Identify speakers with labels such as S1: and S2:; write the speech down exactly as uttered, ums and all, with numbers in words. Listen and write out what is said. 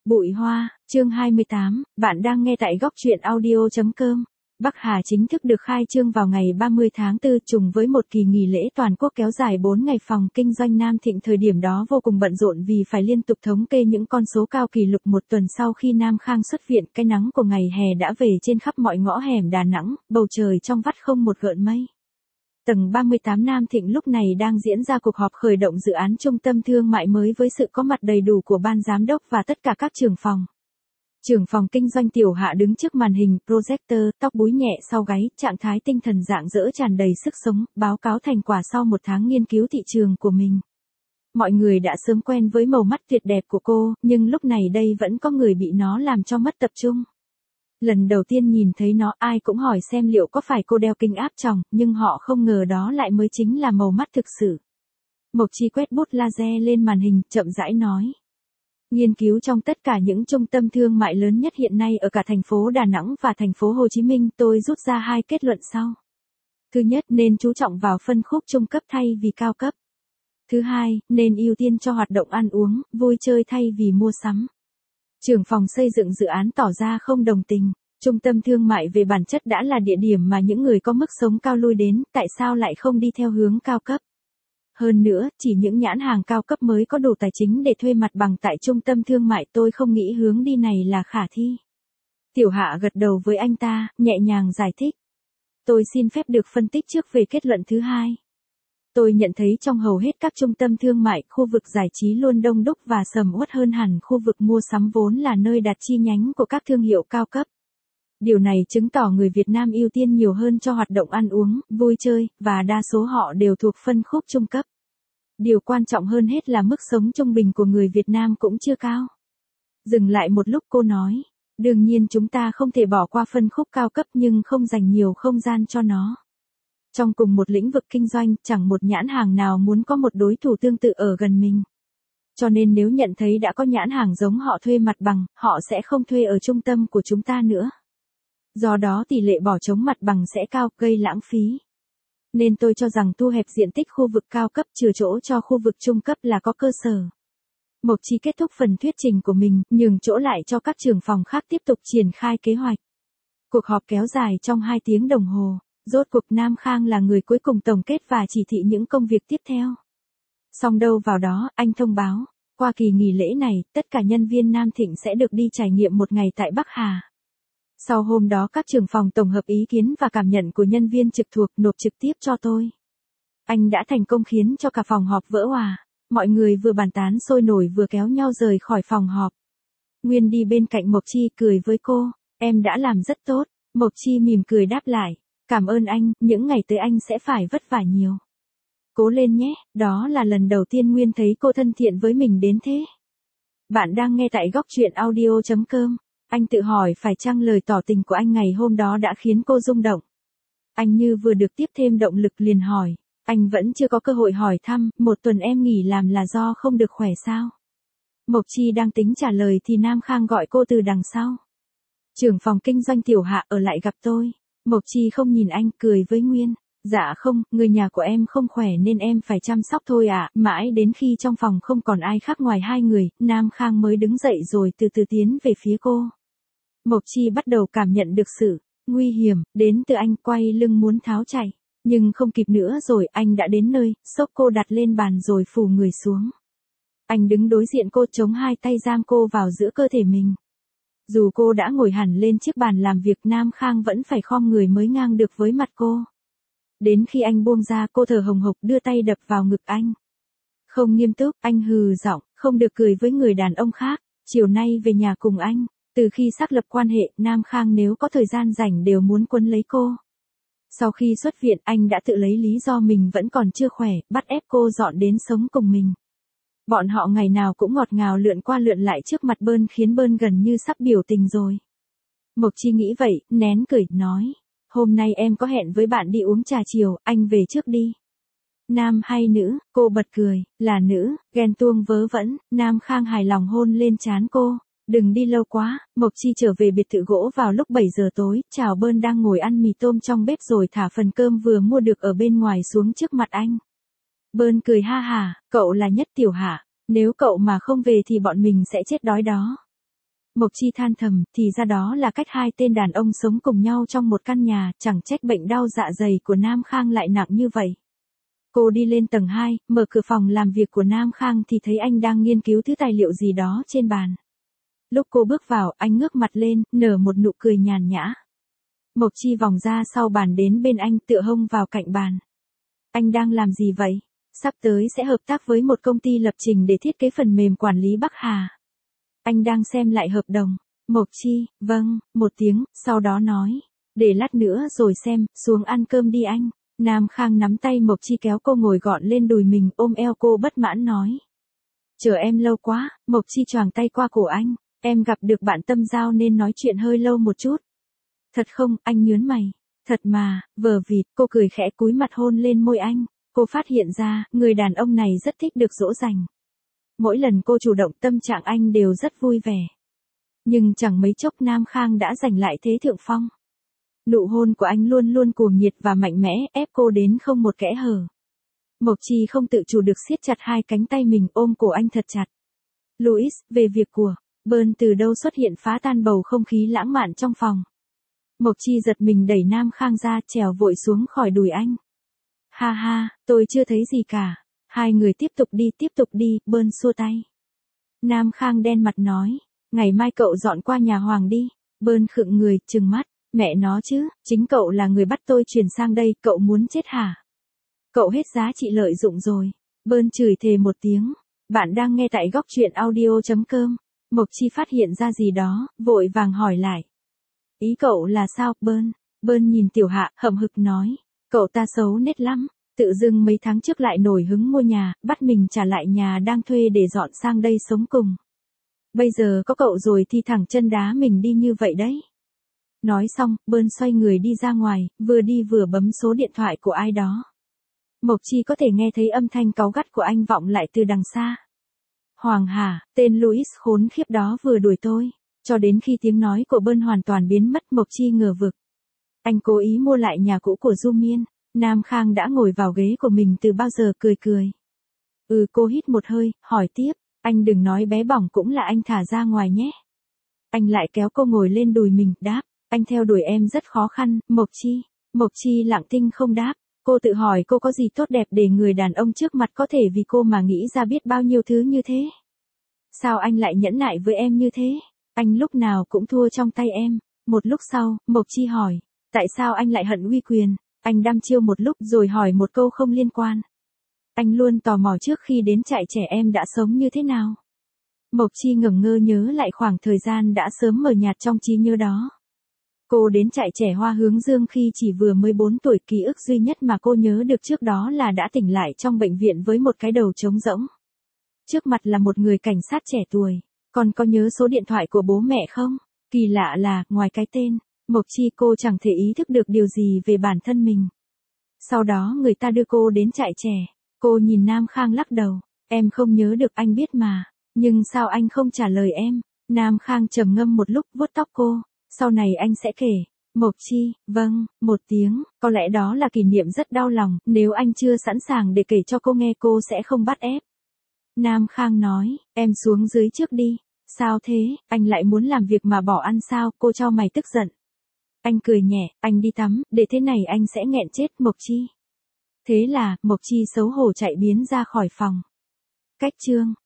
S1: Bụi hoa, chương hai mươi tám, bạn đang nghe tại góc truyện audio chấm com. Bắc Hà chính thức được khai trương vào ngày ba mươi tháng tư trùng với một kỳ nghỉ lễ toàn quốc kéo dài bốn ngày. Phòng kinh doanh Nam Thịnh thời điểm đó vô cùng bận rộn vì phải liên tục thống kê những con số cao kỷ lục. Một tuần sau khi Nam Khang xuất viện, cái nắng của ngày hè đã về trên khắp mọi ngõ hẻm Đà Nẵng, bầu trời trong vắt không một gợn mây. Tầng ba mươi tám Nam Thịnh lúc này đang diễn ra cuộc họp khởi động dự án trung tâm thương mại mới với sự có mặt đầy đủ của ban giám đốc và tất cả các trưởng phòng. Trưởng phòng kinh doanh Tiểu Hạ đứng trước màn hình projector, tóc búi nhẹ sau gáy, trạng thái tinh thần rạng rỡ tràn đầy sức sống, báo cáo thành quả sau một tháng nghiên cứu thị trường của mình. Mọi người đã sớm quen với màu mắt tuyệt đẹp của cô, nhưng lúc này đây vẫn có người bị nó làm cho mất tập trung. Lần đầu tiên nhìn thấy nó, ai cũng hỏi xem liệu có phải cô đeo kính áp tròng, nhưng họ không ngờ đó lại mới chính là màu mắt thực sự. Mộc Chi quét bút laser lên màn hình, chậm rãi nói. Nghiên cứu trong tất cả những trung tâm thương mại lớn nhất hiện nay ở cả thành phố Đà Nẵng và thành phố Hồ Chí Minh, tôi rút ra hai kết luận sau. Thứ nhất, nên chú trọng vào phân khúc trung cấp thay vì cao cấp. Thứ hai, nên ưu tiên cho hoạt động ăn uống, vui chơi thay vì mua sắm. Trưởng phòng xây dựng dự án tỏ ra không đồng tình. Trung tâm thương mại về bản chất đã là địa điểm mà những người có mức sống cao lui đến, tại sao lại không đi theo hướng cao cấp? Hơn nữa, chỉ những nhãn hàng cao cấp mới có đủ tài chính để thuê mặt bằng tại trung tâm thương mại, tôi không nghĩ hướng đi này là khả thi. Tiểu Hạ gật đầu với anh ta, nhẹ nhàng giải thích. Tôi xin phép được phân tích trước về kết luận thứ hai. Tôi nhận thấy trong hầu hết các trung tâm thương mại, khu vực giải trí luôn đông đúc và sầm uất hơn hẳn khu vực mua sắm vốn là nơi đặt chi nhánh của các thương hiệu cao cấp. Điều này chứng tỏ người Việt Nam ưu tiên nhiều hơn cho hoạt động ăn uống, vui chơi, và đa số họ đều thuộc phân khúc trung cấp. Điều quan trọng hơn hết là mức sống trung bình của người Việt Nam cũng chưa cao. Dừng lại một lúc cô nói, đương nhiên chúng ta không thể bỏ qua phân khúc cao cấp nhưng không dành nhiều không gian cho nó. Trong cùng một lĩnh vực kinh doanh, chẳng một nhãn hàng nào muốn có một đối thủ tương tự ở gần mình. Cho nên nếu nhận thấy đã có nhãn hàng giống họ thuê mặt bằng, họ sẽ không thuê ở trung tâm của chúng ta nữa. Do đó tỷ lệ bỏ trống mặt bằng sẽ cao, gây lãng phí. Nên tôi cho rằng thu hẹp diện tích khu vực cao cấp trừ chỗ cho khu vực trung cấp là có cơ sở. Mộc Chi kết thúc phần thuyết trình của mình, nhường chỗ lại cho các trưởng phòng khác tiếp tục triển khai kế hoạch. Cuộc họp kéo dài trong hai tiếng đồng hồ. Rốt cuộc Nam Khang là người cuối cùng tổng kết và chỉ thị những công việc tiếp theo. Xong đâu vào đó, anh thông báo, qua kỳ nghỉ lễ này, tất cả nhân viên Nam Thịnh sẽ được đi trải nghiệm một ngày tại Bắc Hà. Sau hôm đó các trưởng phòng tổng hợp ý kiến và cảm nhận của nhân viên trực thuộc nộp trực tiếp cho tôi. Anh đã thành công khiến cho cả phòng họp vỡ òa. Mọi người vừa bàn tán sôi nổi vừa kéo nhau rời khỏi phòng họp. Nguyên đi bên cạnh Mộc Chi cười với cô, em đã làm rất tốt. Mộc Chi mỉm cười đáp lại. Cảm ơn anh, những ngày tới anh sẽ phải vất vả nhiều. Cố lên nhé, đó là lần đầu tiên Nguyên thấy cô thân thiện với mình đến thế. Bạn đang nghe tại góc truyện audio chấm com. Anh tự hỏi phải chăng lời tỏ tình của anh ngày hôm đó đã khiến cô rung động. Anh như vừa được tiếp thêm động lực liền hỏi. Anh vẫn chưa có cơ hội hỏi thăm, một tuần em nghỉ làm là do không được khỏe sao? Mộc Chi đang tính trả lời thì Nam Khang gọi cô từ đằng sau. Trưởng phòng kinh doanh Tiểu Hạ ở lại gặp tôi. Mộc Chi không nhìn anh, cười với Nguyên. Dạ không, người nhà của em không khỏe nên em phải chăm sóc thôi ạ. À. Mãi đến khi trong phòng không còn ai khác ngoài hai người, Nam Khang mới đứng dậy rồi từ từ tiến về phía cô. Mộc Chi bắt đầu cảm nhận được sự nguy hiểm đến từ anh, quay lưng muốn tháo chạy. Nhưng không kịp nữa rồi, anh đã đến nơi, xốc cô đặt lên bàn rồi phủ người xuống. Anh đứng đối diện cô, chống hai tay giam cô vào giữa cơ thể mình. Dù cô đã ngồi hẳn lên chiếc bàn làm việc, Nam Khang vẫn phải khom người mới ngang được với mặt cô. Đến khi anh buông ra, cô thở hồng hộc đưa tay đập vào ngực anh. Không nghiêm túc, anh hừ giọng, không được cười với người đàn ông khác, chiều nay về nhà cùng anh. Từ khi xác lập quan hệ, Nam Khang nếu có thời gian rảnh đều muốn quấn lấy cô. Sau khi xuất viện, anh đã tự lấy lý do mình vẫn còn chưa khỏe, bắt ép cô dọn đến sống cùng mình. Bọn họ ngày nào cũng ngọt ngào lượn qua lượn lại trước mặt Bơn khiến Bơn gần như sắp biểu tình rồi. Mộc Chi nghĩ vậy, nén cười, nói. Hôm nay em có hẹn với bạn đi uống trà chiều, anh về trước đi. Nam hay nữ, cô bật cười, là nữ, ghen tuông vớ vẩn, Nam Khang hài lòng hôn lên trán cô. Đừng đi lâu quá, Mộc Chi trở về biệt thự gỗ vào lúc bảy giờ tối, chào Bơn đang ngồi ăn mì tôm trong bếp rồi thả phần cơm vừa mua được ở bên ngoài xuống trước mặt anh. Bơn cười ha hà, cậu là nhất Tiểu Hạ, nếu cậu mà không về thì bọn mình sẽ chết đói đó. Mộc Chi than thầm, thì ra đó là cách hai tên đàn ông sống cùng nhau trong một căn nhà, chẳng trách bệnh đau dạ dày của Nam Khang lại nặng như vậy. Cô đi lên tầng hai, mở cửa phòng làm việc của Nam Khang thì thấy anh đang nghiên cứu thứ tài liệu gì đó trên bàn. Lúc cô bước vào, anh ngước mặt lên, nở một nụ cười nhàn nhã. Mộc Chi vòng ra sau bàn đến bên anh, tựa hông vào cạnh bàn. Anh đang làm gì vậy? Sắp tới sẽ hợp tác với một công ty lập trình để thiết kế phần mềm quản lý Bắc Hà. Anh đang xem lại hợp đồng. Mộc Chi, vâng, một tiếng, sau đó nói. Để lát nữa rồi xem, xuống ăn cơm đi anh. Nam Khang nắm tay Mộc Chi kéo cô ngồi gọn lên đùi mình, ôm eo cô bất mãn nói. Chờ em lâu quá. Mộc Chi choàng tay qua cổ anh. Em gặp được bạn tâm giao nên nói chuyện hơi lâu một chút. Thật không? Anh nhớn mày. Thật mà, vờ vịt, cô cười khẽ cúi mặt hôn lên môi anh. Cô phát hiện ra, người đàn ông này rất thích được dỗ dành. Mỗi lần cô chủ động tâm trạng anh đều rất vui vẻ. Nhưng chẳng mấy chốc Nam Khang đã giành lại thế thượng phong. Nụ hôn của anh luôn luôn cuồng nhiệt và mạnh mẽ, ép cô đến không một kẽ hở. Mộc Chi không tự chủ được siết chặt hai cánh tay mình, ôm cổ anh thật chặt. Louis, về việc của Bơn từ đâu xuất hiện phá tan bầu không khí lãng mạn trong phòng. Mộc Chi giật mình đẩy Nam Khang ra, trèo vội xuống khỏi đùi anh. Ha ha, tôi chưa thấy gì cả. Hai người tiếp tục đi, tiếp tục đi, Bơn xua tay. Nam Khang đen mặt nói, ngày mai cậu dọn qua nhà Hoàng đi. Bơn khựng người, trừng mắt, mẹ nó chứ, chính cậu là người bắt tôi chuyển sang đây, cậu muốn chết hả? Cậu hết giá trị lợi dụng rồi. Bơn chửi thề một tiếng. Bạn đang nghe tại góc truyện audio chấm com. Mộc Chi phát hiện ra gì đó, vội vàng hỏi lại. Ý cậu là sao, Bơn? Bơn nhìn Tiểu Hạ, hậm hực nói. Cậu ta xấu nết lắm. Tự dưng mấy tháng trước lại nổi hứng mua nhà, bắt mình trả lại nhà đang thuê để dọn sang đây sống cùng. Bây giờ có cậu rồi thì thẳng chân đá mình đi như vậy đấy. Nói xong, Bơn xoay người đi ra ngoài, vừa đi vừa bấm số điện thoại của ai đó. Mộc Chi có thể nghe thấy âm thanh cáu gắt của anh vọng lại từ đằng xa. Hoàng hả, tên Louis khốn khiếp đó vừa đuổi tôi. Cho đến khi tiếng nói của Bơn hoàn toàn biến mất, Mộc Chi ngờ vực. Anh cố ý mua lại nhà cũ của Du Miên. Nam Khang đã ngồi vào ghế của mình từ bao giờ, cười cười. Ừ, cô hít một hơi, hỏi tiếp. Anh đừng nói bé bỏng cũng là anh thả ra ngoài nhé. Anh lại kéo cô ngồi lên đùi mình, đáp. Anh theo đuổi em rất khó khăn, Mộc Chi. Mộc Chi lặng thinh không đáp. Cô tự hỏi cô có gì tốt đẹp để người đàn ông trước mặt có thể vì cô mà nghĩ ra biết bao nhiêu thứ như thế. Sao anh lại nhẫn nại với em như thế? Anh lúc nào cũng thua trong tay em. Một lúc sau, Mộc Chi hỏi. Tại sao anh lại hận uy quyền? Anh đăm chiêu một lúc rồi hỏi một câu không liên quan. Anh luôn tò mò trước khi đến trại trẻ em đã sống như thế nào. Mộc Chi ngẩn ngơ nhớ lại khoảng thời gian đã sớm mờ nhạt trong trí nhớ đó. Cô đến trại trẻ Hoa Hướng Dương khi chỉ vừa mới bốn tuổi, ký ức duy nhất mà cô nhớ được trước đó là đã tỉnh lại trong bệnh viện với một cái đầu trống rỗng. Trước mặt là một người cảnh sát trẻ tuổi. Còn có nhớ số điện thoại của bố mẹ không? Kỳ lạ là, ngoài cái tên, Mộc Chi cô chẳng thể ý thức được điều gì về bản thân mình. Sau đó người ta đưa cô đến trại trẻ. Cô nhìn Nam Khang lắc đầu. Em không nhớ được, anh biết mà. Nhưng sao anh không trả lời em? Nam Khang trầm ngâm một lúc, vuốt tóc cô. Sau này anh sẽ kể. Mộc Chi, vâng, một tiếng. Có lẽ đó là kỷ niệm rất đau lòng. Nếu anh chưa sẵn sàng để kể cho cô nghe, cô sẽ không bắt ép. Nam Khang nói, em xuống dưới trước đi. Sao thế, anh lại muốn làm việc mà bỏ ăn sao? Cô cho mày tức giận. Anh cười nhẹ, anh đi tắm, để thế này anh sẽ nghẹn chết. Mộc Chi. Thế là, Mộc Chi xấu hổ chạy biến ra khỏi phòng. Cách chương